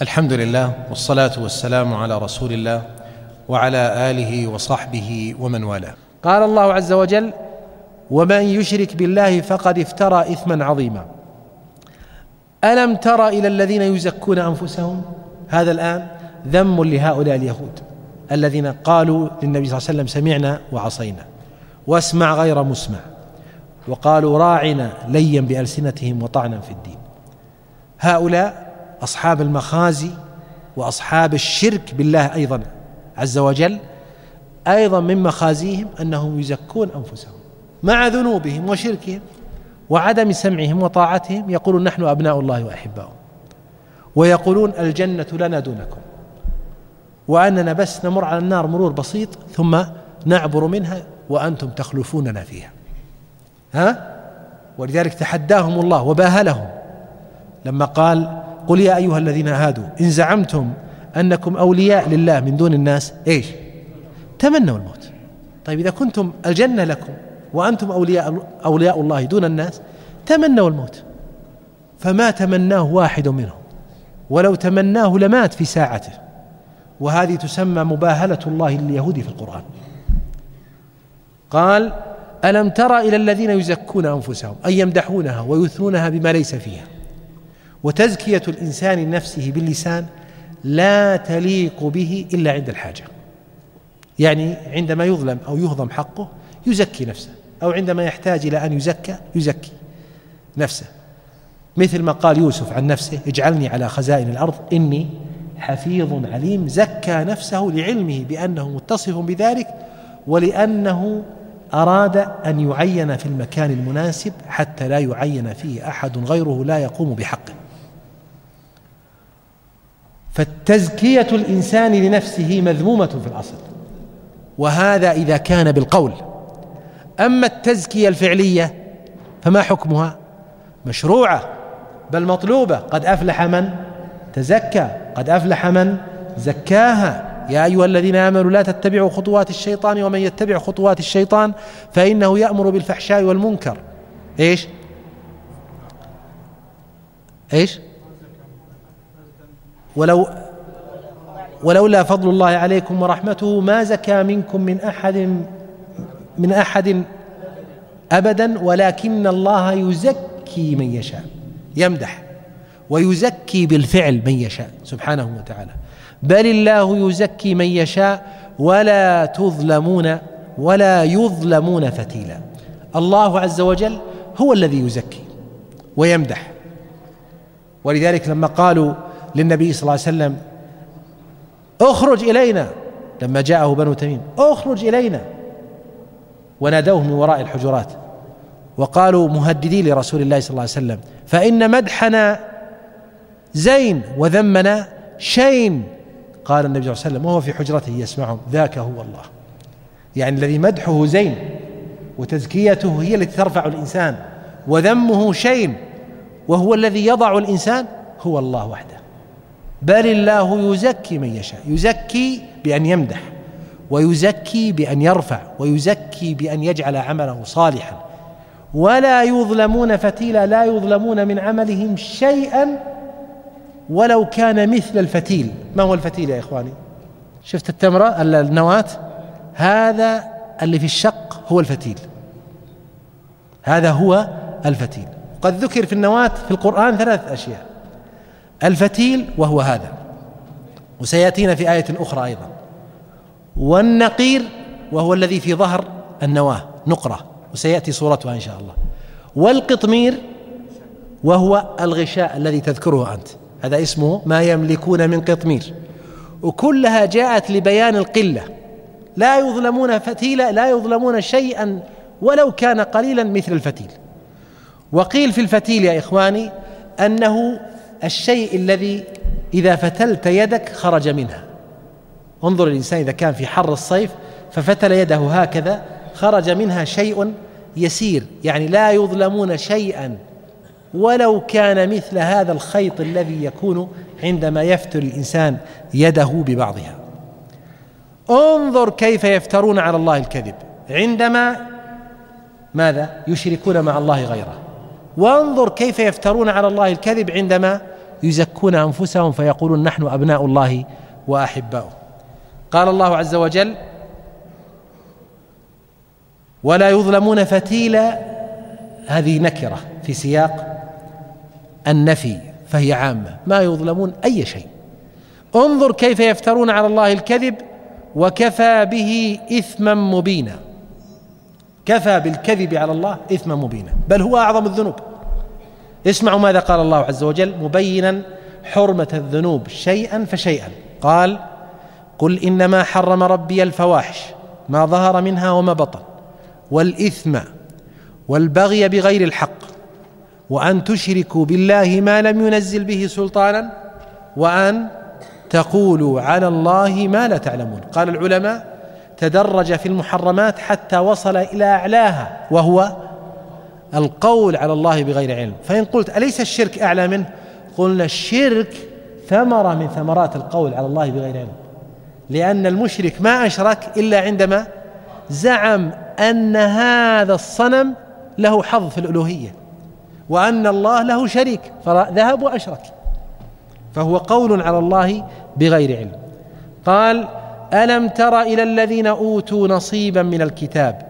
الحمد لله والصلاة والسلام على رسول الله وعلى آله وصحبه ومن والاه. قال الله عز وجل: ومن يشرك بالله فقد افترى إثما عظيما. ألم تر إلى الذين يزكون أنفسهم؟ هذا الآن ذم لهؤلاء اليهود الذين قالوا للنبي صلى الله عليه وسلم: سمعنا وعصينا واسمع غير مسمع، وقالوا راعنا ليا بألسنتهم وطعنا في الدين. هؤلاء أصحاب المخازي وأصحاب الشرك بالله أيضا عز وجل، أيضا من مخازيهم أنهم يزكون أنفسهم مع ذنوبهم وشركهم وعدم سمعهم وطاعتهم. يقولون: نحن أبناء الله وأحباؤه، ويقولون: الجنة لنا دونكم، وأننا بس نمر على النار مرور بسيط ثم نعبر منها وأنتم تخلفوننا فيها. ولذلك تحداهم الله وباهلهم لما قال: قل يا أيها الذين هادوا إن زعمتم أنكم أولياء لله من دون الناس تمنوا الموت. طيب إذا كنتم الجنة لكم وأنتم أولياء الله دون الناس، تمنوا الموت. فما تمناه واحد منهم، ولو تمناه لمات في ساعته. وهذه تسمى مباهلة الله لليهود في القرآن. قال: ألم تر إلى الذين يزكون أنفسهم، أي يمدحونها ويثنونها بما ليس فيها. وتزكية الإنسان نفسه باللسان لا تليق به إلا عند الحاجة، يعني عندما يظلم أو يهضم حقه يزكي نفسه، أو عندما يحتاج إلى أن يزكي نفسه، مثل ما قال يوسف عن نفسه: اجعلني على خزائن الأرض إني حفيظ عليم. زكى نفسه لعلمه بأنه متصف بذلك، ولأنه أراد أن يعين في المكان المناسب حتى لا يعين فيه أحد غيره لا يقوم بحقه. فالتزكية الإنسان لنفسه مذمومة في الأصل، وهذا إذا كان بالقول. أما التزكية الفعلية فما حكمها؟ مشروعة بل مطلوبة. قد أفلح من تزكى، قد أفلح من زكاها. يا أيها الذين آمنوا لا تتبعوا خطوات الشيطان ومن يتبع خطوات الشيطان فإنه يأمر بالفحشاء والمنكر. إيش ولولا فضل الله عليكم ورحمته ما زكى منكم من أحد أبدا ولكن الله يزكي من يشاء. يمدح ويزكي بالفعل من يشاء سبحانه وتعالى. بل الله يزكي من يشاء ولا يظلمون فتيلا. الله عز وجل هو الذي يزكي ويمدح. ولذلك لما قالوا للنبي صلى الله عليه وسلم: اخرج إلينا، لما جاءه بنو تميم: اخرج إلينا، ونادوه من وراء الحجرات وقالوا مهددين لرسول الله صلى الله عليه وسلم: فإن مدحنا زين وذمنا شين. قال النبي صلى الله عليه وسلم وهو في حجرته يسمعهم: ذاك هو الله. يعني الذي مدحه زين وتزكيته هي التي ترفع الإنسان، وذمه شين، وهو الذي يضع الإنسان هو الله وحده. بل الله يزكي من يشاء، يزكي بأن يمدح، ويزكي بأن يرفع، ويزكي بأن يجعل عمله صالحا. ولا يظلمون فتيلا، لا يظلمون من عملهم شيئا ولو كان مثل الفتيل. ما هو الفتيل يا إخواني؟ شفت التمرة النواة؟ هذا اللي في الشق هو الفتيل، هذا هو الفتيل. قد ذكر في النواة في القرآن 3 أشياء: الفتيل وهو هذا، وسيأتينا في آية أخرى أيضا، والنقير وهو الذي في ظهر النواة نقرة وسيأتي صورتها إن شاء الله، والقطمير وهو الغشاء الذي تذكره أنت، هذا اسمه ما يملكون من قطمير. وكلها جاءت لبيان القلة. لا يظلمون فتيلا، لا يظلمون شيئا ولو كان قليلا مثل الفتيل. وقيل في الفتيل يا إخواني أنه الشيء الذي إذا فتلت يدك خرج منها. انظر الإنسان إذا كان في حر الصيف ففتل يده هكذا خرج منها شيء يسير، يعني لا يظلمون شيئا ولو كان مثل هذا الخيط الذي يكون عندما يفتل الإنسان يده ببعضها. انظر كيف يفترون على الله الكذب عندما ماذا؟ يشركون مع الله غيره. وانظر كيف يفترون على الله الكذب عندما يزكون أنفسهم فيقولون نحن أبناء الله وأحباؤه. قال الله عز وجل ولا يظلمون فتيلا، هذه نكرة في سياق النفي فهي عامة، ما يظلمون أي شيء. انظر كيف يفترون على الله الكذب وكفى به إثما مبينا. كفى بالكذب على الله إثما مبينا، بل هو أعظم الذنوب. اسمعوا ماذا قال الله عز وجل مبينا حرمة الذنوب شيئا فشيئا. قال قل إنما حرم ربي الفواحش ما ظهر منها وما بطن والإثم والبغي بغير الحق وأن تشركوا بالله ما لم ينزل به سلطانا وأن تقولوا على الله ما لا تعلمون. قال العلماء تدرج في المحرمات حتى وصل إلى أعلاها وهو القول على الله بغير علم. فإن قلت أليس الشرك أعلى منه؟ قلنا الشرك ثمرة من ثمرات القول على الله بغير علم، لأن المشرك ما أشرك إلا عندما زعم أن هذا الصنم له حظ في الألوهية وأن الله له شريك فذهب وأشرك، فهو قول على الله بغير علم. قال ألم تر إلى الذين أوتوا نصيبا من الكتاب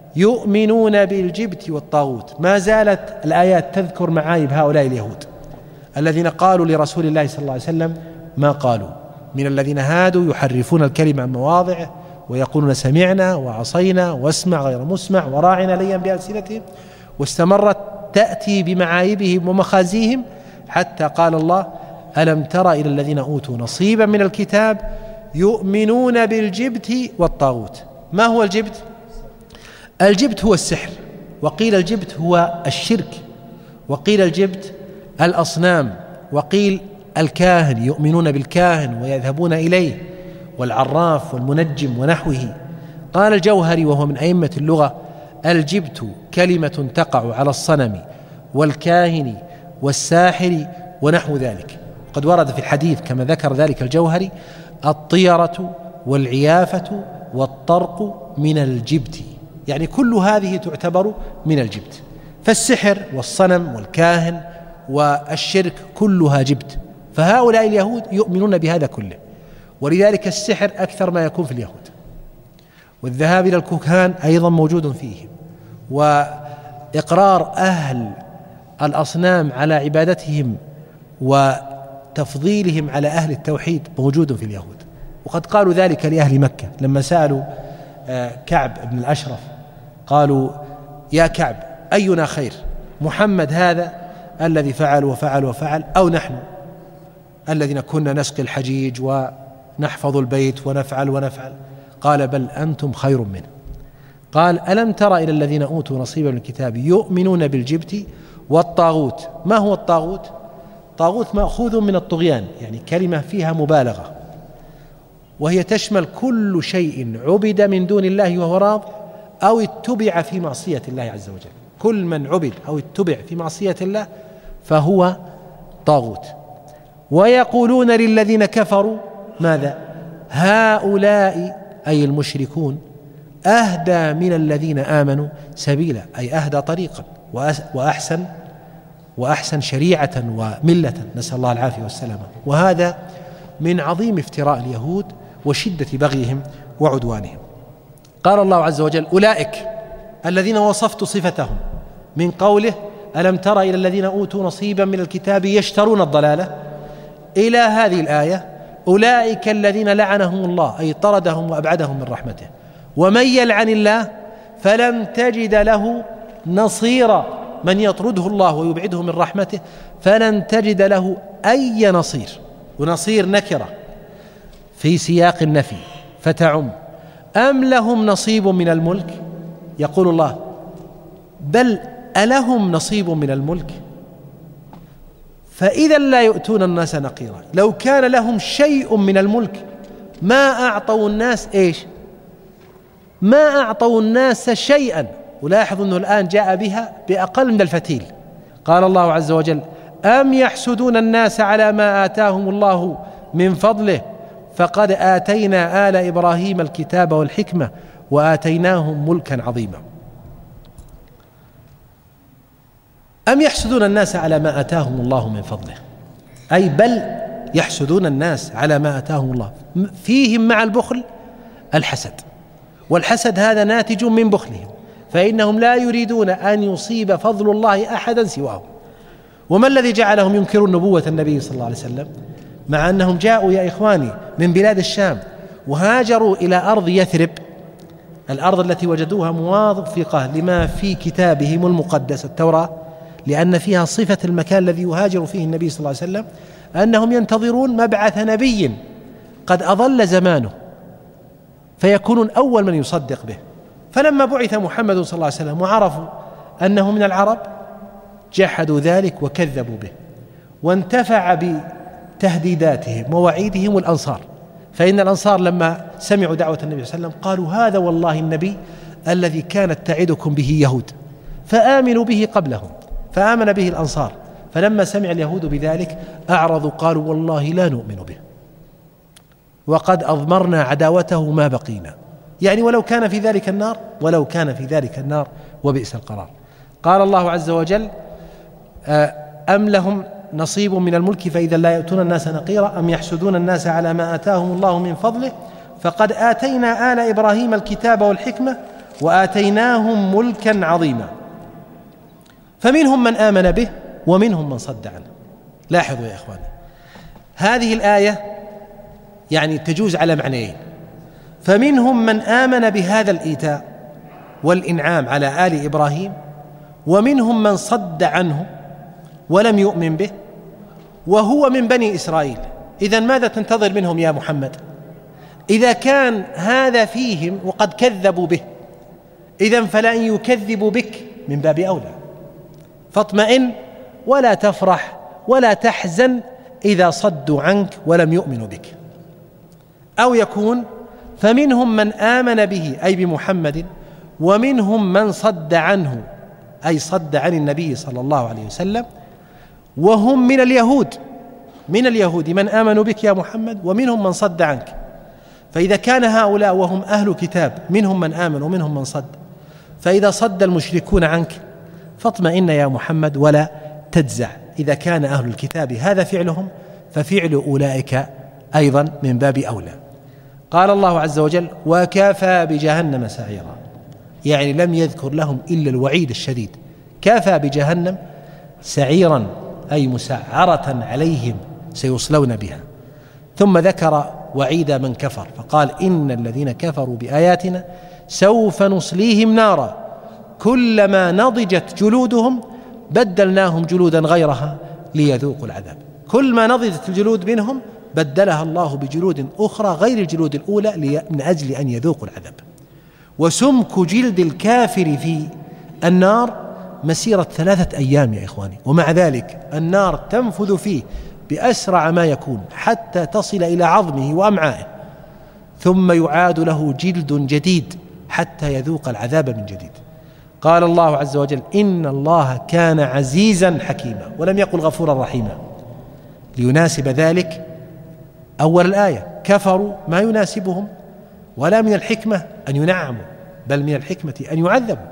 يؤمنون بالجبت والطاغوت. ما زالت الآيات تذكر معايب هؤلاء اليهود الذين قالوا لرسول الله صلى الله عليه وسلم ما قالوا، من الذين هادوا يحرفون الكلمة عن مواضعه ويقولون سمعنا وعصينا واسمع غير مسمع وراعنا ليا بألسنتهم، واستمرت تأتي بمعايبهم ومخازيهم حتى قال الله ألم تر إلى الذين أوتوا نصيبا من الكتاب يؤمنون بالجبت والطاغوت. ما هو الجبت؟ الجبت هو السحر، وقيل الجبت هو الشرك، وقيل الجبت الأصنام، وقيل الكاهن، يؤمنون بالكاهن ويذهبون إليه، والعراف والمنجم ونحوه. قال الجوهري وهو من أئمة اللغة الجبت كلمة تقع على الصنم والكاهن والساحر ونحو ذلك. قد ورد في الحديث كما ذكر ذلك الجوهري الطيرة والعيافة والطرق من الجبت، يعني كل هذه تعتبر من الجبت. فالسحر والصنم والكاهن والشرك كلها جبت، فهؤلاء اليهود يؤمنون بهذا كله، ولذلك السحر أكثر ما يكون في اليهود، والذهاب إلى الكهان أيضا موجود فيهم، وإقرار أهل الأصنام على عبادتهم وتفضيلهم على أهل التوحيد موجود في اليهود. وقد قالوا ذلك لأهل مكة لما سألوا كعب بن الأشرف قالوا يا كعب أينا خير، محمد هذا الذي فعل وفعل وفعل أو نحن الذين كنا نسقي الحجيج ونحفظ البيت ونفعل ونفعل؟ قال بل أنتم خير منه. قال ألم تر إلى الذين أوتوا نصيبا من الكتاب يؤمنون بالجبت والطاغوت. ما هو الطاغوت؟ طاغوت مأخوذ من الطغيان، يعني كلمة فيها مبالغة، وهي تشمل كل شيء عبد من دون الله وهو راض أو اتبع في معصية الله عز وجل. كل من عبد أو اتبع في معصية الله فهو طاغوت. ويقولون للذين كفروا ماذا؟ هؤلاء أي المشركون أهدى من الذين آمنوا سبيلا، أي أهدى طريقا وأحسن شريعة وملة، نسأل الله العافية والسلامة. وهذا من عظيم افتراء اليهود وشدة بغيهم وعدوانهم. قال الله عز وجل أولئك الذين وصفت صفتهم من قوله ألم تر إلى الذين أوتوا نصيبا من الكتاب يشترون الضلالة إلى هذه الآية أولئك الذين لعنهم الله أي طردهم وأبعدهم من رحمته، ومن يلعن الله فلن تجد له نصيرا، من يطرده الله ويبعده من رحمته فلن تجد له أي نصير. ونصير نكرة في سياق النفي فتعم. أم لهم نصيب من الملك؟ يقول الله بل ألهم نصيب من الملك؟ فإذا لا يؤتون الناس نقيرا. لو كان لهم شيء من الملك ما أعطوا الناس إيش؟ ما أعطوا الناس شيئا. ولاحظ أنه الآن جاء بها بأقل من الفتيل. قال الله عز وجل أم يحسدون الناس على ما آتاهم الله من فضله فقد آتينا آل إبراهيم الكتاب والحكمة وآتيناهم ملكا عظيما. أم يحسدون الناس على ما آتاهم الله من فضله. أي بل يحسدون الناس على ما آتاهم الله، فيهم مع البخل الحسد، والحسد هذا ناتج من بخلهم، فإنهم لا يريدون أن يصيب فضل الله أحدا سواهم. وما الذي جعلهم ينكرون نبوة النبي صلى الله عليه وسلم مع أنهم جاءوا يا إخواني من بلاد الشام وهاجروا إلى أرض يثرب، الأرض التي وجدوها موافقة لما في كتابهم المقدس التوراة، لأن فيها صفة المكان الذي يهاجر فيه النبي صلى الله عليه وسلم، أنهم ينتظرون مبعث نبي قد أضل زمانه فيكونون أول من يصدق به. فلما بعث محمد صلى الله عليه وسلم وعرفوا أنه من العرب جحدوا ذلك وكذبوا به، وانتفع بتهديداتهم ووعيدهم الأنصار، فإن الأنصار لما سمعوا دعوة النبي صلى الله عليه وسلم قالوا هذا والله النبي الذي كانت تعدكم به يهود، فآمنوا به قبلهم، فآمن به الأنصار، فلما سمع اليهود بذلك أعرضوا قالوا والله لا نؤمن به وقد أضمرنا عداوته ما بقينا، يعني ولو كان في ذلك النار، ولو كان في ذلك النار وبئس القرار. قال الله عز وجل أم لهم نصيب من الملك فإذا لا يؤتون الناس نقيرا أم يحسدون الناس على ما آتاهم الله من فضله فقد آتينا آل إبراهيم الكتاب والحكمة وآتيناهم ملكا عظيما فمنهم من آمن به ومنهم من صد عنه. لاحظوا يا إخواني، هذه الآية يعني تجوز على معنيين، فمنهم من آمن بهذا الإيتاء والإنعام على آل إبراهيم، ومنهم من صد عنه ولم يؤمن به وهو من بني إسرائيل. إذن ماذا تنتظر منهم يا محمد؟ إذا كان هذا فيهم وقد كذبوا به، إذن فلن يكذبوا بك من باب أولى، فاطمئن ولا تفرح ولا تحزن إذا صدوا عنك ولم يؤمنوا بك. أو يكون فمنهم من آمن به أي بمحمد ومنهم من صد عنه أي صد عن النبي صلى الله عليه وسلم، وهم من اليهود، من اليهود من آمنوا بك يا محمد ومنهم من صد عنك. فإذا كان هؤلاء وهم أهل كتاب منهم من آمن ومنهم من صد، فإذا صد المشركون عنك فاطمئن يا محمد ولا تجزع، إذا كان أهل الكتاب هذا فعلهم ففعل أولئك أيضا من باب أولى. قال الله عز وجل وكفى بجهنم سعيرا، يعني لم يذكر لهم إلا الوعيد الشديد، كفى بجهنم سعيرا أي مسعرة عليهم سيصلون بها. ثم ذكر وعيد من كفر فقال إن الذين كفروا بآياتنا سوف نصليهم نارا كلما نضجت جلودهم بدلناهم جلودا غيرها ليذوقوا العذاب. كل ما نضجت الجلود منهم بدلها الله بجلود أخرى غير الجلود الأولى من أجل أن يذوقوا العذاب. وسمك جلد الكافر في النار مسيرة 3 أيام يا إخواني، ومع ذلك النار تنفذ فيه بأسرع ما يكون حتى تصل إلى عظمه وأمعائه، ثم يعاد له جلد جديد حتى يذوق العذاب من جديد. قال الله عز وجل إن الله كان عزيزا حكيما، ولم يقل غفورا رحيما، ليناسب ذلك أول الآية كفروا ما يناسبهم، ولا من الحكمة أن ينعموا بل من الحكمة أن يعذبوا.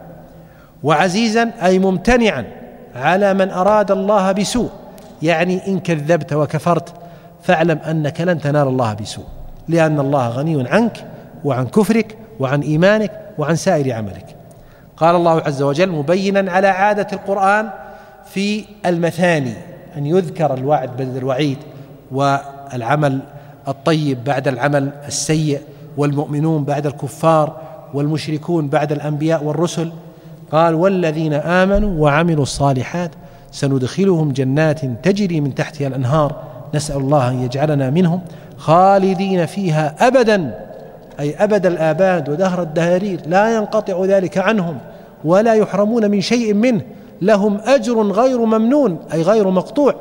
وعزيزا أي ممتنعا على من أراد الله بسوء، يعني إن كذبت وكفرت فاعلم أنك لن تنال الله بسوء، لأن الله غني عنك وعن كفرك وعن إيمانك وعن سائر عملك. قال الله عز وجل مبينا على عادة القرآن في المثاني أن يذكر الوعد بعد الوعيد، والعمل الطيب بعد العمل السيء، والمؤمنون بعد الكفار، والمشركون بعد الأنبياء والرسل. قال والذين آمنوا وعملوا الصالحات سندخلهم جنات تجري من تحتها الأنهار نسأل الله أن يجعلنا منهم خالدين فيها أبدا أي أبد الآباد ودهر الدهارير لا ينقطع ذلك عنهم ولا يحرمون من شيء منه، لهم أجر غير ممنون أي غير مقطوع،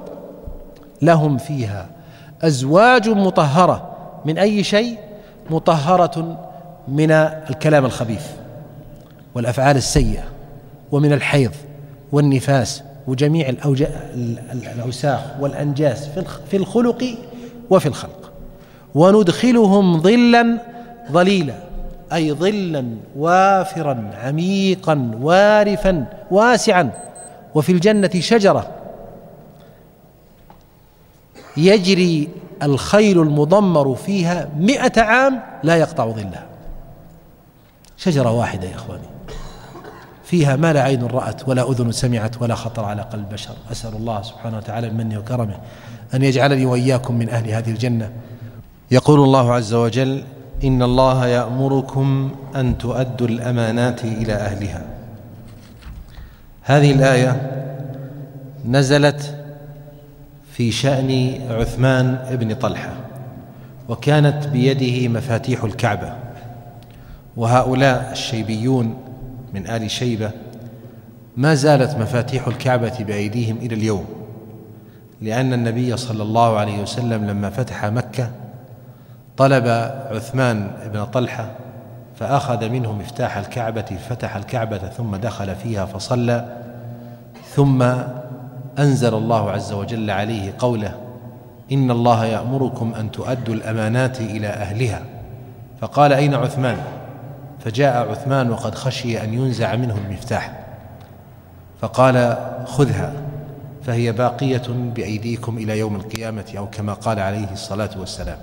لهم فيها أزواج مطهرة من أي شيء؟ مطهرة من الكلام الخبيث والأفعال السيئة ومن الحيض والنفاس وجميع الأوساخ والأنجاس في الخلق وفي الخلق. وندخلهم ظلا ظليلا أي ظلا وافرا عميقا وارفا واسعا، وفي الجنة شجرة يجري الخيل المضمر فيها 100 عام لا يقطع ظلها. شجرة واحدة يا إخواني فيها ما لا عين رأت ولا أذن سمعت ولا خطر على قلب بشر. أسأل الله سبحانه وتعالى بمنه وكرمه أن يجعلني وإياكم من أهل هذه الجنة. يقول الله عز وجل: إن الله يأمركم أن تؤدوا الأمانات إلى أهلها. هذه الآية نزلت في شأن عثمان بن طلحة، وكانت بيده مفاتيح الكعبة، وهؤلاء الشيبيون من آل شيبة ما زالت مفاتيح الكعبة بأيديهم إلى اليوم، لأن النبي صلى الله عليه وسلم لما فتح مكة طلب عثمان بن طلحة فأخذ منه مفتاح الكعبة، فتح الكعبة ثم دخل فيها فصلى، ثم أنزل الله عز وجل عليه قوله: إن الله يأمركم أن تؤدوا الأمانات إلى أهلها. فقال: أين عثمان؟ فجاء عثمان وقد خشي أن ينزع منه المفتاح، فقال: خذها فهي باقية بأيديكم إلى يوم القيامة، أو كما قال عليه الصلاة والسلام.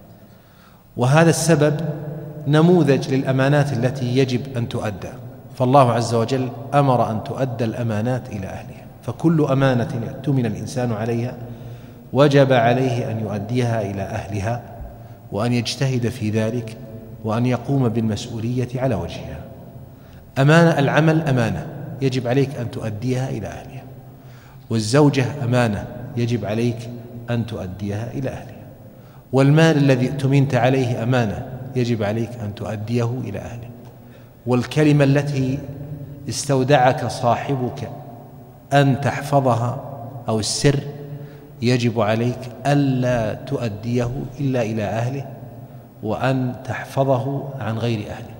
وهذا السبب نموذج للأمانات التي يجب أن تؤدى، فالله عز وجل أمر أن تؤدى الأمانات إلى أهلها، فكل أمانة يؤتمن الإنسان عليها وجب عليه أن يؤديها إلى أهلها، وأن يجتهد في ذلك، وأن يقوم بالمسؤولية على وجهها. أمانة العمل أمانة يجب عليك أن تؤديها إلى أهلها، والزوجة أمانة يجب عليك أن تؤديها إلى أهلها، والمال الذي اؤتمنت عليه أمانة يجب عليك أن تؤديه إلى أهله، والكلمة التي استودعك صاحبك أن تحفظها أو السر يجب عليك ألا تؤديه إلا إلى أهله، وأن تحفظه عن غير أهله،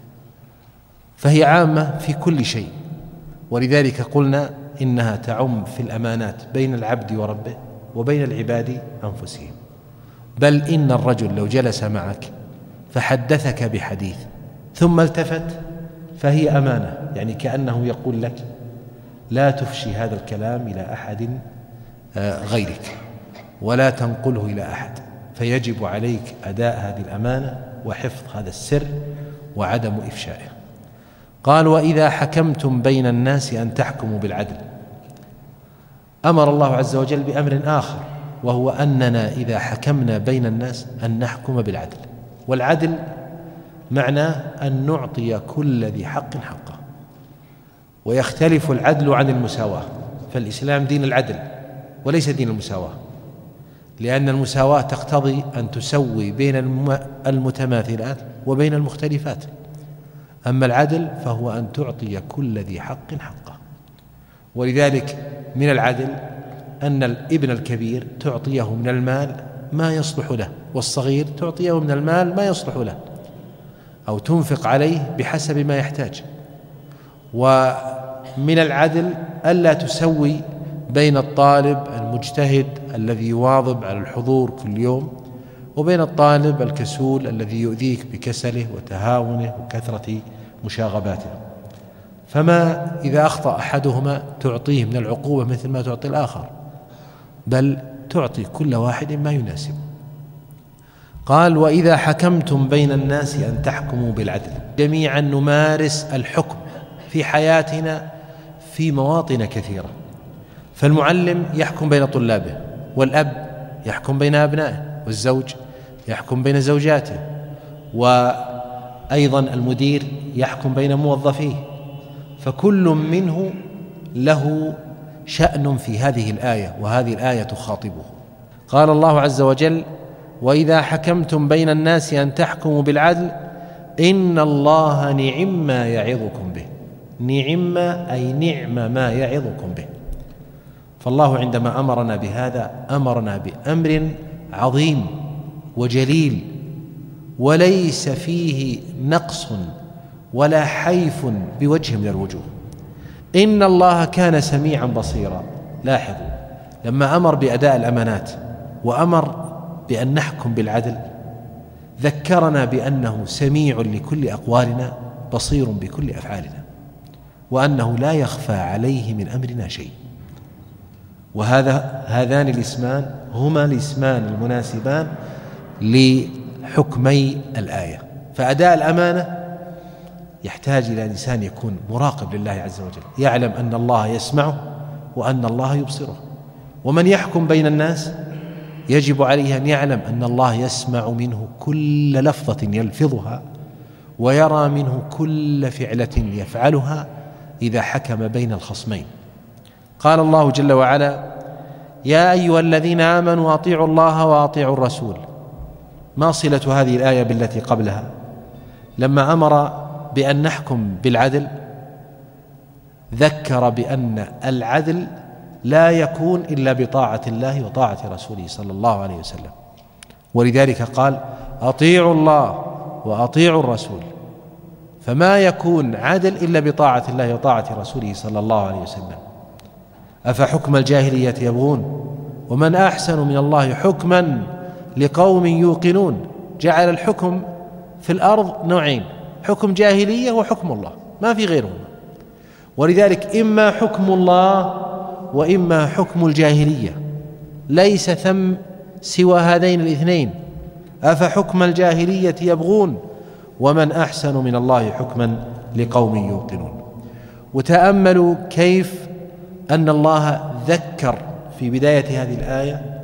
فهي عامة في كل شيء. ولذلك قلنا إنها تعم في الأمانات بين العبد وربه وبين العباد أنفسهم. بل إن الرجل لو جلس معك فحدثك بحديث ثم التفت فهي أمانة، يعني كأنه يقول لك: لا تفشي هذا الكلام إلى أحد غيرك ولا تنقله إلى أحد، فيجب عليك أداء هذه الأمانة وحفظ هذا السر وعدم إفشائه. قال: وإذا حكمتم بين الناس أن تحكموا بالعدل. أمر الله عز وجل بأمر آخر، وهو أننا إذا حكمنا بين الناس أن نحكم بالعدل. والعدل معناه أن نعطي كل ذي حق حقه، ويختلف العدل عن المساواة، فالإسلام دين العدل وليس دين المساواة، لأن المساواة تقتضي أن تسوي بين المتماثلات وبين المختلفات، أما العدل فهو أن تعطي كل ذي حق حقه. ولذلك من العدل أن الابن الكبير تعطيه من المال ما يصلح له، والصغير تعطيه من المال ما يصلح له، أو تنفق عليه بحسب ما يحتاج. ومن العدل ألا تسوي بين الطالب المجتهد الذي يواظب على الحضور كل يوم وبين الطالب الكسول الذي يؤذيك بكسله وتهاونه وكثرة مشاغباته. فما إذا أخطأ أحدهما تعطيه من العقوبة مثل ما تعطي الآخر، بل تعطي كل واحد ما يناسبه. قال: وإذا حكمتم بين الناس أن تحكموا بالعدل. جميعا نمارس الحكم في حياتنا في مواطن كثيرة، فالمعلم يحكم بين طلابه، والأب يحكم بين أبنائه، والزوج يحكم بين زوجاته، وأيضا المدير يحكم بين موظفيه، فكل منه له شأن في هذه الآية، وهذه الآية تخاطبه. قال الله عز وجل: وإذا حكمتم بين الناس أن تحكموا بالعدل إن الله نعم ما يعظكم به. نعم أي نعم ما يعظكم به. فالله عندما أمرنا بهذا أمرنا بأمر عظيم وجليل، وليس فيه نقص ولا حيف بوجه من الوجوه. إن الله كان سميعا بصيرا. لاحظوا لما أمر بأداء الأمانات وأمر بأن نحكم بالعدل ذكرنا بأنه سميع لكل أقوالنا بصير بكل أفعالنا، وأنه لا يخفى عليه من أمرنا شيء. هذان الاسمان هما الاسمان المناسبان لحكمي الآية. فأداء الأمانة يحتاج إلى إنسان يكون مراقب لله عز وجل، يعلم أن الله يسمعه وأن الله يبصره. ومن يحكم بين الناس يجب عليه أن يعلم أن الله يسمع منه كل لفظة يلفظها، ويرى منه كل فعلة يفعلها إذا حكم بين الخصمين. قال الله جل وعلا: يا أيها الذين آمنوا أطيعوا الله وأطيعوا الرسول. ما صلة هذه الآية بالتي قبلها؟ لما أمر بأن نحكم بالعدل ذكر بأن العدل لا يكون إلا بطاعة الله وطاعة رسوله صلى الله عليه وسلم، ولذلك قال: أطيعوا الله وأطيعوا الرسول. فما يكون عدل إلا بطاعة الله وطاعة رسوله صلى الله عليه وسلم. أفحكم الجاهلية يبغون ومن أحسن من الله حكما لقوم يوقنون. جعل الحكم في الأرض نوعين: حكم جاهلية وحكم الله، ما في غيرهما. ولذلك إما حكم الله وإما حكم الجاهلية، ليس ثم سوى هذين الاثنين. أفحكم الجاهلية يبغون ومن أحسن من الله حكما لقوم يوقنون. وتأملوا كيف أن الله ذكر في بداية هذه الآية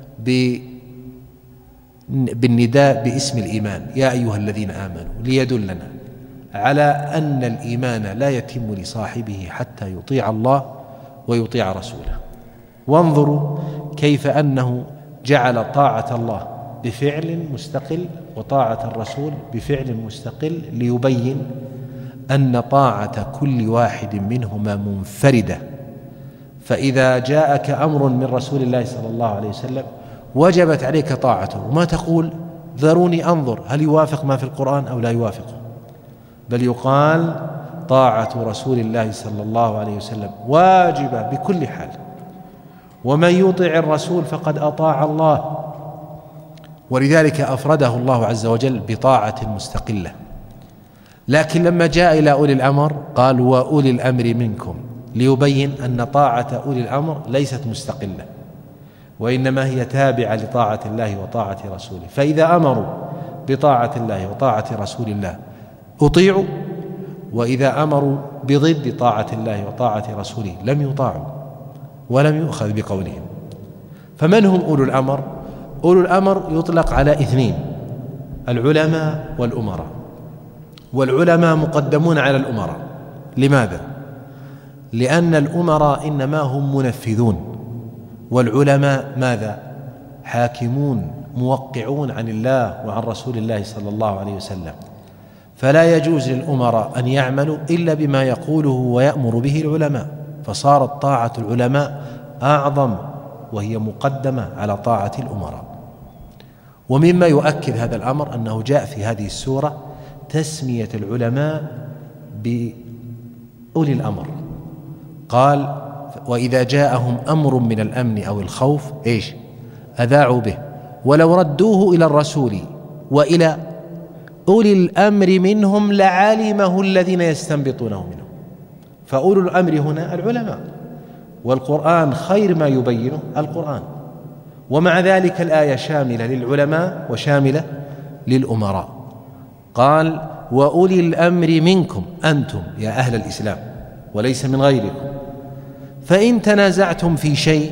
بالنداء باسم الإيمان: يا أيها الذين آمنوا، ليدلنا على أن الإيمان لا يتم لصاحبه حتى يطيع الله ويطيع رسوله. وانظروا كيف أنه جعل طاعة الله بفعل مستقل وطاعة الرسول بفعل مستقل، ليبين أن طاعة كل واحد منهما منفردة. فإذا جاءك أمر من رسول الله صلى الله عليه وسلم وجبت عليك طاعته، وما تقول ذروني أنظر هل يوافق ما في القرآن أو لا يوافقه، بل يقال طاعة رسول الله صلى الله عليه وسلم واجبة بكل حال، ومن يطع الرسول فقد أطاع الله. ولذلك أفرده الله عز وجل بطاعة مستقلة. لكن لما جاء إلى أولي الأمر قال: وأولي الأمر منكم، ليبين أن طاعة أولي الأمر ليست مستقلة، وإنما هي تابعة لطاعة الله وطاعة رسوله. فإذا أمروا بطاعة الله وطاعة رسول الله أطيعوا، وإذا أمروا بضد طاعة الله وطاعة رسوله لم يطاعوا ولم يؤخذ بقولهم. فمن هم أولو الأمر؟ أولو الأمر يطلق على اثنين: العلماء والأمراء. والعلماء مقدمون على الأمراء. لماذا؟ لأن الأمراء إنما هم منفذون، والعلماء ماذا؟ حاكمون موقعون عن الله وعن رسول الله صلى الله عليه وسلم. فلا يجوز للأمراء أن يعملوا إلا بما يقوله ويأمر به العلماء، فصارت طاعة العلماء أعظم وهي مقدمة على طاعة الأمراء. ومما يؤكد هذا الأمر أنه جاء في هذه السورة تسمية العلماء بأولي الأمر. قال: وإذا جاءهم أمر من الأمن أو الخوف أذاعوا به ولو ردوه إلى الرسول وإلى أولي الأمر منهم لعلمه الذين يستنبطونه منهم. فأولو الأمر هنا العلماء، والقرآن خير ما يبينه القرآن. ومع ذلك الآية شاملة للعلماء وشاملة للأمراء. قال: وأولي الأمر منكم، أنتم يا أهل الإسلام وليس من غيركم، فإن تنازعتم في شيء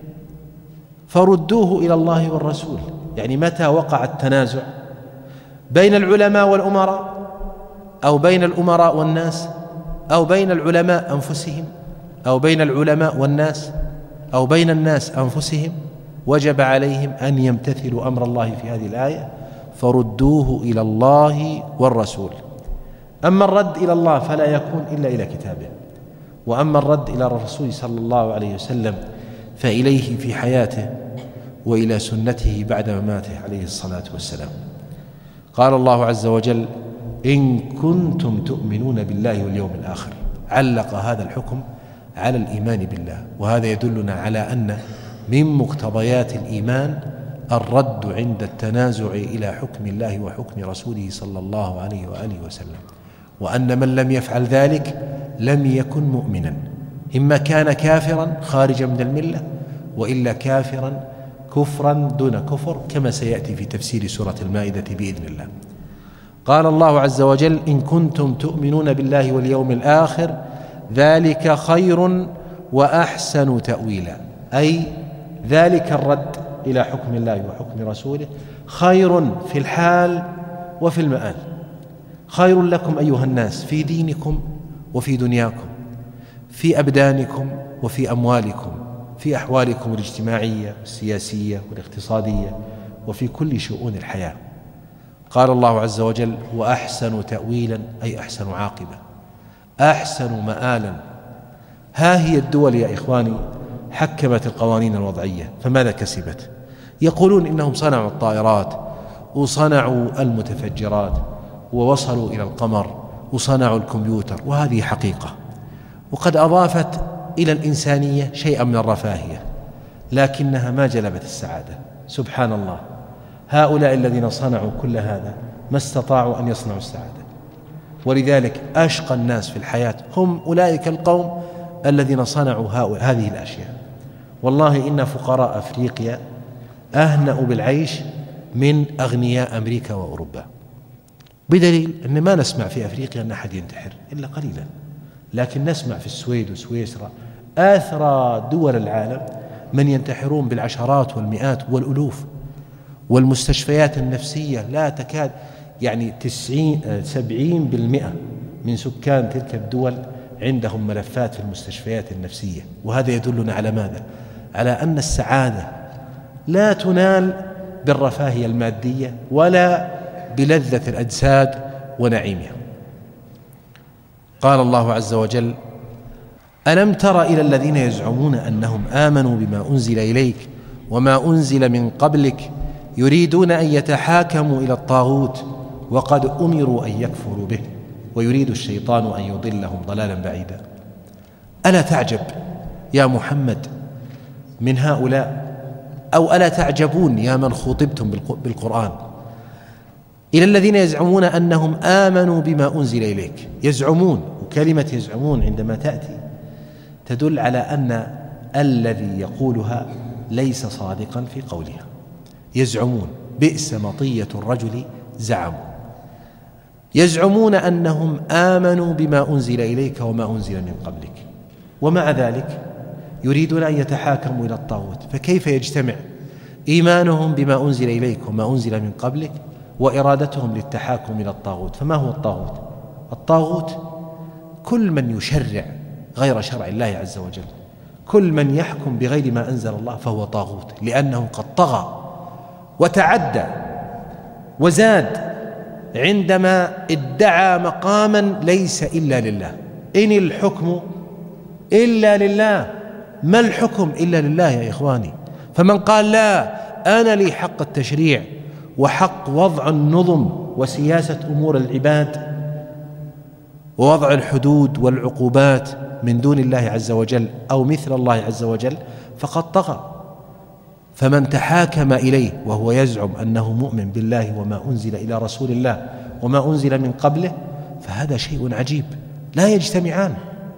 فردوه إلى الله والرسول. يعني متى وقع التنازع بين العلماء والأمراء، أو بين الأمراء والناس، أو بين العلماء أنفسهم، أو بين العلماء والناس، أو بين الناس أنفسهم، وجب عليهم أن يمتثلوا أمر الله في هذه الآية: فردوه إلى الله والرسول. أما الرد إلى الله فلا يكون إلا إلى كتابه، وأما الرد إلى الرسول صلى الله عليه وسلم فإليه في حياته وإلى سنته بعد مماته عليه الصلاة والسلام. قال الله عز وجل: إن كنتم تؤمنون بالله واليوم الآخر. علق هذا الحكم على الإيمان بالله، وهذا يدلنا على أن من مقتضيات الإيمان الرد عند التنازع إلى حكم الله وحكم رسوله صلى الله عليه وآله وسلم، وأن من لم يفعل ذلك لم يكن مؤمنا، إما كان كافرا خارجا من الملة، وإلا كافرا كفرا دون كفر، كما سيأتي في تفسير سورة المائدة بإذن الله. قال الله عز وجل: إن كنتم تؤمنون بالله واليوم الآخر ذلك خير وأحسن تأويلا، أي ذلك الرد إلى حكم الله وحكم رسوله خير في الحال وفي المآل، خير لكم أيها الناس في دينكم وفي دنياكم، في أبدانكم وفي أموالكم، في أحوالكم الاجتماعية والسياسية والاقتصادية وفي كل شؤون الحياة. قال الله عز وجل: وأحسن تأويلا، أي أحسن عاقبة، أحسن مآلا. ها هي الدول يا إخواني حكمت القوانين الوضعية، فماذا كسبت؟ يقولون إنهم صنعوا الطائرات وصنعوا المتفجرات ووصلوا إلى القمر وصنعوا الكمبيوتر، وهذه حقيقة، وقد أضافت إلى الإنسانية شيئا من الرفاهية، لكنها ما جلبت السعادة. سبحان الله، هؤلاء الذين صنعوا كل هذا ما استطاعوا أن يصنعوا السعادة، ولذلك أشقى الناس في الحياة هم أولئك القوم الذين صنعوا هذه الأشياء. والله إن فقراء أفريقيا أهنأ بالعيش من أغنياء أمريكا وأوروبا، بدليل أن ما نسمع في أفريقيا أن أحد ينتحر إلا قليلا، لكن نسمع في السويد وسويسرا آثرى دول العالم من ينتحرون بالعشرات والمئات والألوف، والمستشفيات النفسية لا تكاد 70% من سكان تلك الدول عندهم ملفات في المستشفيات النفسية. وهذا يدلنا على ماذا؟ على أن السعادة لا تنال بالرفاهية المادية ولا بلذة الأجساد ونعيمها. قال الله عز وجل: ألم تر إلى الذين يزعمون أنهم آمنوا بما أنزل إليك وما أنزل من قبلك يريدون أن يتحاكموا إلى الطاغوت وقد أمروا أن يكفروا به ويريد الشيطان أن يضلهم ضلالا بعيدا. ألا تعجب يا محمد من هؤلاء، أو ألا تعجبون يا من خطبتم بالقرآن إلى الذين يزعمون أنهم آمنوا بما أنزل إليك؟ يزعمون، وكلمة يزعمون عندما تأتي تدل على أن الذي يقولها ليس صادقا في قولها. يزعمون، بئس مطية الرجل زعموا. يزعمون أنهم آمنوا بما أنزل إليك وما أنزل من قبلك، ومع ذلك يريدون أن يتحاكموا إلى الطاغوت. فكيف يجتمع إيمانهم بما أنزل إليك وما أنزل من قبلك وإرادتهم للتحاكم إلى الطاغوت؟ فما هو الطاغوت؟ الطاغوت كل من يشرع غير شرع الله عز وجل، كل من يحكم بغير ما أنزل الله فهو طاغوت، لأنه قد طغى وتعدى وزاد عندما ادعى مقاما ليس إلا لله. إن الحكم إلا لله. ما الحكم إلا لله يا إخواني؟ فمن قال لا، أنا لي حق التشريع وحق وضع النظم وسياسة أمور العباد ووضع الحدود والعقوبات من دون الله عز وجل أو مثل الله عز وجل فقد طغى. فمن تحاكم إليه وهو يزعم أنه مؤمن بالله وما أنزل إلى رسول الله وما أنزل من قبله فهذا شيء عجيب، لا يجتمعان.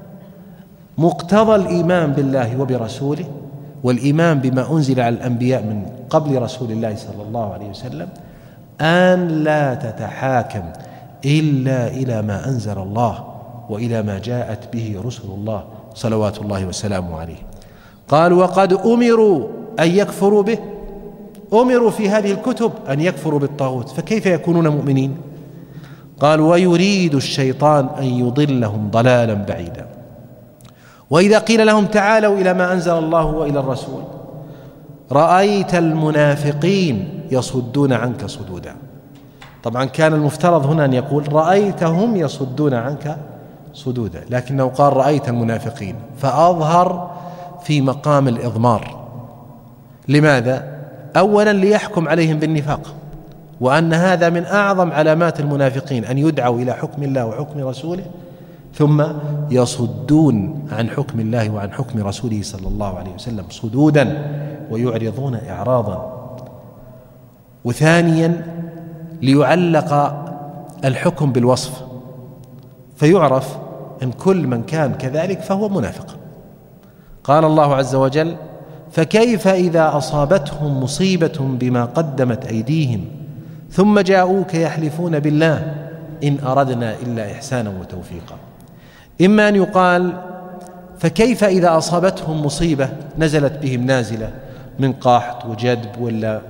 مقتضى الإيمان بالله وبرسوله والإيمان بما أنزل على الأنبياء من قبل رسول الله صلى الله عليه وسلم أن لا تتحاكم إلا إلى ما أنزل الله وإلى ما جاءت به رسل الله صلوات الله وسلامه عليه. قال: وقد أمروا أن يكفروا به. أمروا في هذه الكتب أن يكفروا بالطاغوت، فكيف يكونون مؤمنين؟ قال: ويريد الشيطان أن يضلهم ضلالا بعيدا. وإذا قيل لهم تعالوا إلى ما أنزل الله وإلى الرسول رأيت المنافقين يصدون عنك صدودا. طبعا كان المفترض هنا أن يقول رأيتهم يصدون عنك صدودا، لكنه قال رأيت المنافقين، فأظهر في مقام الإضمار. لماذا؟ أولا ليحكم عليهم بالنفاق، وأن هذا من أعظم علامات المنافقين أن يدعوا إلى حكم الله وحكم رسوله ثم يصدون عن حكم الله وعن حكم رسوله صلى الله عليه وسلم صدودا ويعرضون إعراضا. وثانيا ليعلق الحكم بالوصف فيعرف أن كل من كان كذلك فهو منافق. قال الله عز وجل: فكيف إذا أصابتهم مصيبة بما قدمت أيديهم ثم جاءوك يحلفون بالله إن أردنا إلا إحسانا وتوفيقا. إما أن يقال فكيف إذا أصابتهم مصيبة نزلت بهم نازلة من قحط وجدب ولا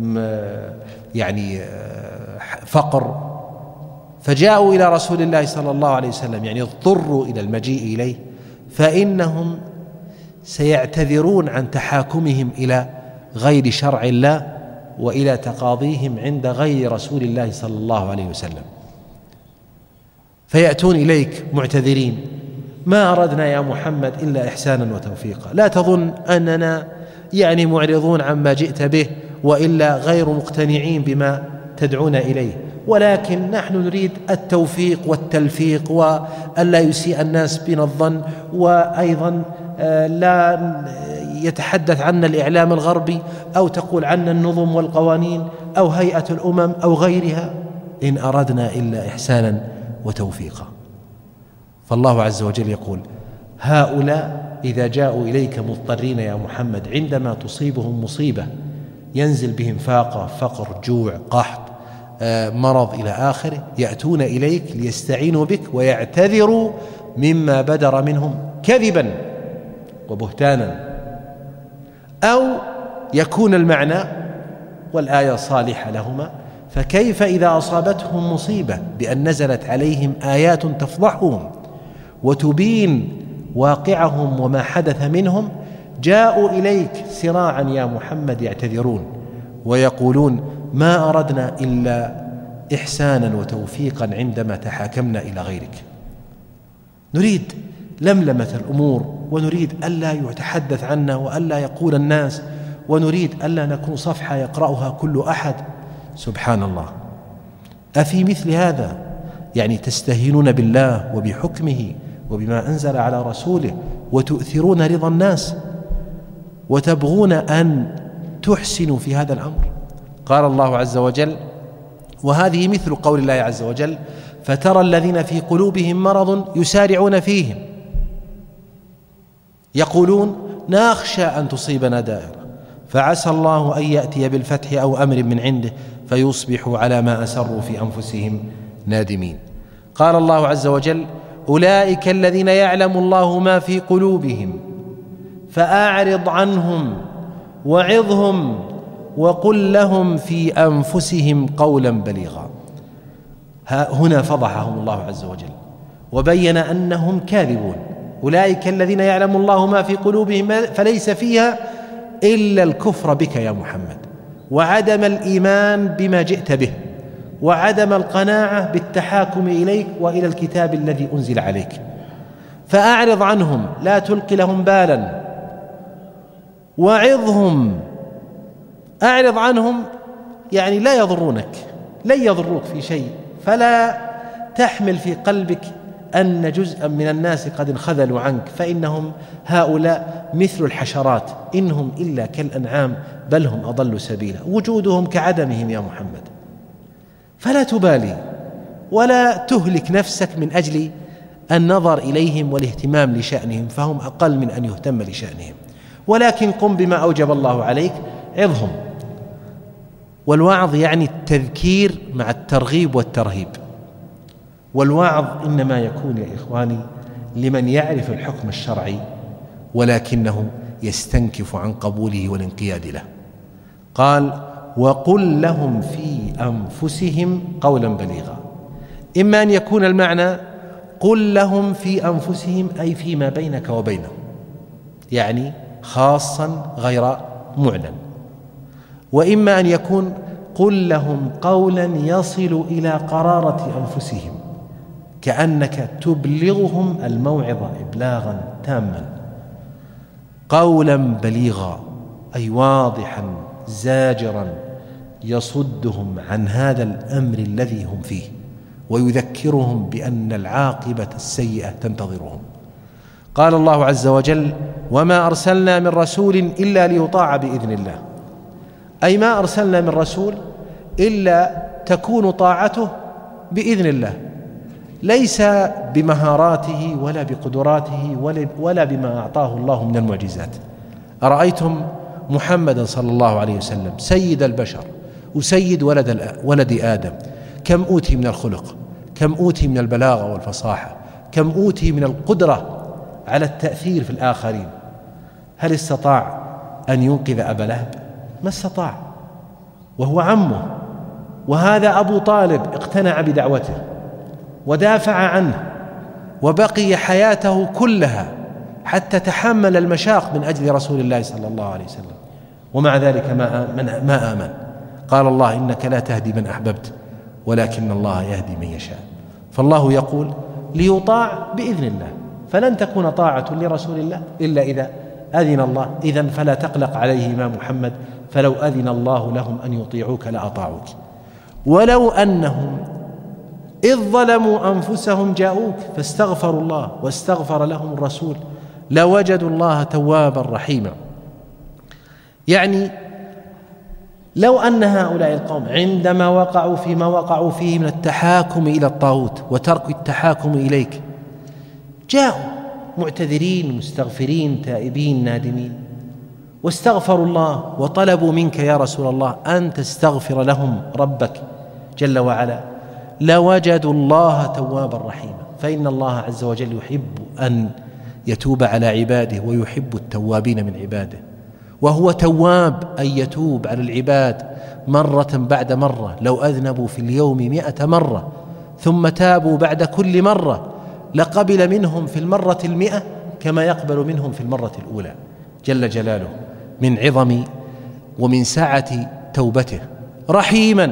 يعني فقر، فجاءوا إلى رسول الله صلى الله عليه وسلم، يعني اضطروا إلى المجيء إليه، فإنهم سيعتذرون عن تحاكمهم إلى غير شرع الله وإلى تقاضيهم عند غير رسول الله صلى الله عليه وسلم، فيأتون إليك معتذرين: ما أردنا يا محمد إلا إحسانا وتوفيقا، لا تظن أننا يعني معرضون عما جئت به وإلا غير مقتنعين بما تدعون إليه، ولكن نحن نريد التوفيق والتلفيق وألا يسيء الناس بنا الظن، وأيضا لا يتحدث عنا الإعلام الغربي أو تقول عنا النظم والقوانين أو هيئة الأمم أو غيرها، إن أردنا إلا إحسانا وتوفيقا. فالله عز وجل يقول: هؤلاء إذا جاءوا إليك مضطرين يا محمد عندما تصيبهم مصيبة ينزل بهم فاقة، فقر، جوع، قحط، مرض إلى آخره، يأتون إليك ليستعينوا بك ويعتذروا مما بدر منهم كذبا وبهتانا، أو يكون المعنى والآية صالحة لهما: فكيف إذا أصابتهم مصيبة بأن نزلت عليهم آيات تفضحهم وتبين واقعهم وما حدث منهم، جاءوا إليك سراعا يا محمد يعتذرون ويقولون: ما أردنا إلا إحسانا وتوفيقا عندما تحاكمنا إلى غيرك. نريد لملمة الأمور، ونريد ألا يتحدث عنا وألا يقول الناس، ونريد ألا نكون صفحة يقرأها كل أحد. سبحان الله، أفي مثل هذا يعني تستهينون بالله وبحكمه وبما أنزل على رسوله وتؤثرون رضا الناس وتبغون أن تحسنوا في هذا الأمر؟ قال الله عز وجل: وهذه مثل قول الله عز وجل: فترى الذين في قلوبهم مرض يسارعون فيهم يقولون نخشى أن تصيبنا دائرة فعسى الله أن يأتي بالفتح أو أمر من عنده فيصبحوا على ما أسروا في أنفسهم نادمين. قال الله عز وجل: أولئك الذين يعلم الله ما في قلوبهم فأعرض عنهم وعظهم وقل لهم في أنفسهم قولا بليغا. هنا فضحهم الله عز وجل وبين أنهم كاذبون. أولئك الذين يعلم الله ما في قلوبهم فليس فيها إلا الكفر بك يا محمد، وعدم الإيمان بما جئت به، وعدم القناعة بالتحاكم إليك وإلى الكتاب الذي أنزل عليك. فأعرض عنهم، لا تلقي لهم بالا، وعظهم. أعرض عنهم يعني لا يضرونك، لن يضروك في شيء، فلا تحمل في قلبك أن جزءا من الناس قد انخذلوا عنك، فإنهم هؤلاء مثل الحشرات إنهم إلا كالأنعام بل هم أضل سبيلا، وجودهم كعدمهم يا محمد. فلا تبالي ولا تهلك نفسك من أجل النظر إليهم والاهتمام لشأنهم، فهم أقل من أن يهتم لشأنهم، ولكن قم بما أوجب الله عليك، عظهم. والوعظ يعني التذكير مع الترغيب والترهيب، والوعظ إنما يكون يا إخواني لمن يعرف الحكم الشرعي ولكنه يستنكف عن قبوله والانقياد له. قال: وقل لهم في أنفسهم قولا بليغا. إما أن يكون المعنى قل لهم في أنفسهم أي فيما بينك وبينهم، يعني خاصا غير معلن، وإما أن يكون قل لهم قولا يصل إلى قرارة أنفسهم، كأنك تبلغهم الموعظة إبلاغا تاما. قولا بليغا أي واضحا زاجرا يصدهم عن هذا الأمر الذي هم فيه ويذكرهم بأن العاقبة السيئة تنتظرهم. قال الله عز وجل: وما أرسلنا من رسول إلا ليطاع بإذن الله، أي ما أرسلنا من رسول إلا تكون طاعته بإذن الله، ليس بمهاراته ولا بقدراته ولا بما أعطاه الله من المعجزات، أرأيتم محمدا صلى الله عليه وسلم سيد البشر وسيد ولد آدم، كم أوتي من الخلق، كم أوتي من البلاغة والفصاحة، كم أوتي من القدرة على التأثير في الآخرين. هل استطاع أن ينقذ أبا لهب؟ ما استطاع، وهو عمه، وهذا أبو طالب اقتنع بدعوته ودافع عنه وبقي حياته كلها حتى تحمل المشاق من أجل رسول الله صلى الله عليه وسلم، ومع ذلك ما آمن. قال الله: إنك لا تهدي من أحببت ولكن الله يهدي من يشاء. فالله يقول ليطاع بإذن الله، فلن تكون طاعة لرسول الله إلا إذا أذن الله. إذن فلا تقلق عليهما محمد، فلو أذن الله لهم أن يطيعوك لأطاعوك. ولو أنهم إذ ظلموا أنفسهم جاءوك فاستغفروا الله واستغفر لهم الرسول لوجدوا الله توابا رحيما. يعني لو أن هؤلاء القوم عندما وقعوا فيما وقعوا فيه من التحاكم إلى الطاغوت وترك التحاكم إليك جاءوا معتذرين مستغفرين تائبين نادمين واستغفروا الله وطلبوا منك يا رسول الله أن تستغفر لهم ربك جل وعلا، لوجدوا الله توابا رحيما. فإن الله عز وجل يحب أن يتوب على عباده ويحب التوابين من عباده، وهو تواب أن يتوب على العباد مرة بعد مرة. لو أذنبوا في اليوم 100 مرة ثم تابوا بعد كل مرة لقبل منهم في المرة 100 كما يقبل منهم في المرة الأولى جل جلاله، من عظم ومن سعة توبته. رحيما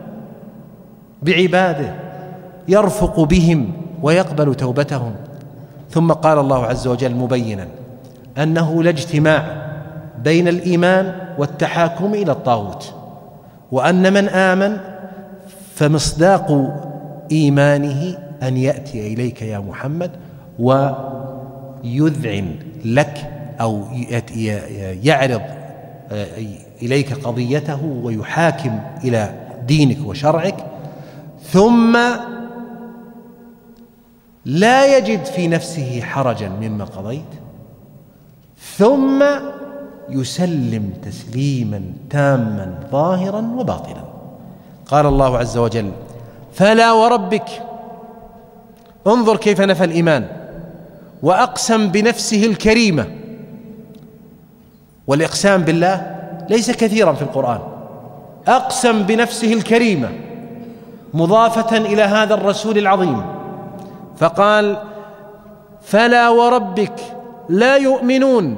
بعباده يرفق بهم ويقبل توبتهم. ثم قال الله عز وجل مبينا أنه لا اجتماع بين الإيمان والتحاكم إلى الطاغوت، وأن من آمن فمصداق إيمانه أن يأتي إليك يا محمد ويذعن لك أو يعرض إليك قضيته ويحاكم إلى دينك وشرعك، ثم لا يجد في نفسه حرجا مما قضيت، ثم يسلم تسليما تاما ظاهرا وباطنا. قال الله عز وجل: فلا وربك. انظر كيف نفى الإيمان وأقسم بنفسه الكريمة، والإقسام بالله ليس كثيرا في القرآن. أقسم بنفسه الكريمة مضافة إلى هذا الرسول العظيم، فقال: فلا وربك لا يؤمنون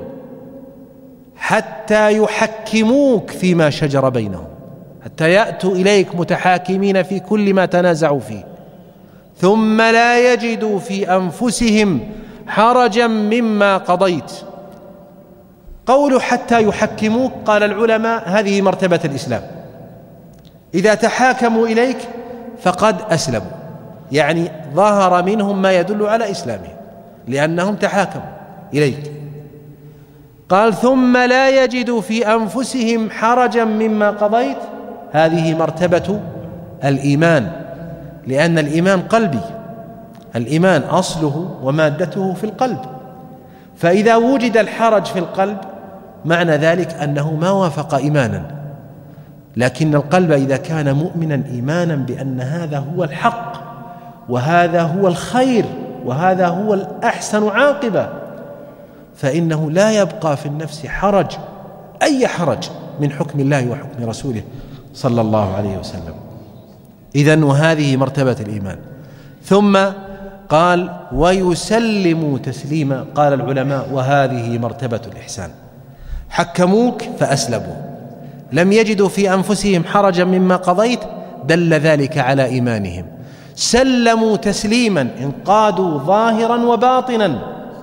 حتى يحكموك فيما شجر بينهم، حتى يأتوا إليك متحاكمين في كل ما تنازعوا فيه، ثم لا يجدوا في أنفسهم حرجا مما قضيت. قول حتى يحكموك، قال العلماء هذه مرتبة الإسلام. إذا تحاكموا إليك فقد أسلموا، يعني ظهر منهم ما يدل على إسلامهم لأنهم تحاكموا إليك. قال: ثم لا يجدوا في أنفسهم حرجا مما قضيت، هذه مرتبة الإيمان، لأن الإيمان قلبي، الإيمان أصله ومادته في القلب، فإذا وجد الحرج في القلب معنى ذلك أنه ما وافق إيمانا. لكن القلب إذا كان مؤمنا إيمانا بأن هذا هو الحق وهذا هو الخير وهذا هو الأحسن عاقبة، فإنه لا يبقى في النفس حرج، أي حرج من حكم الله وحكم رسوله صلى الله عليه وسلم. إذن وهذه مرتبة الإيمان. ثم قال: ويسلموا تسليما. قال العلماء وهذه مرتبة الإحسان. حكموك فأسلموا، لم يجدوا في أنفسهم حرجا مما قضيت، دل ذلك على إيمانهم. سلموا تسليما، انقادوا ظاهرا وباطنا،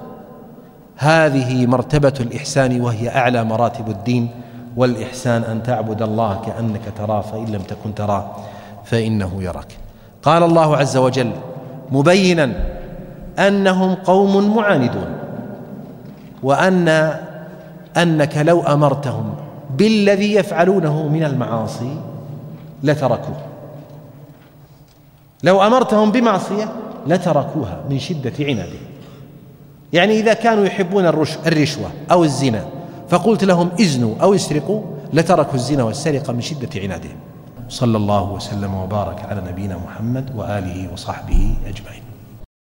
هذه مرتبة الإحسان وهي أعلى مراتب الدين. والإحسان أن تعبد الله كأنك تراه فإن لم تكن تراه فإنه يراك. قال الله عز وجل مبينا أنهم قوم معاندون، وأنك لو أمرتهم بالذي يفعلونه من المعاصي لتركوه، لو أمرتهم بمعصية لتركوها من شدة عنادهم. يعني إذا كانوا يحبون الرشوة أو الزنا فقلت لهم ازنوا أو اسرقوا لتركوا الزنا والسرقة من شدة عنادهم. صلى الله وسلم وبارك على نبينا محمد وآله وصحبه أجمعين.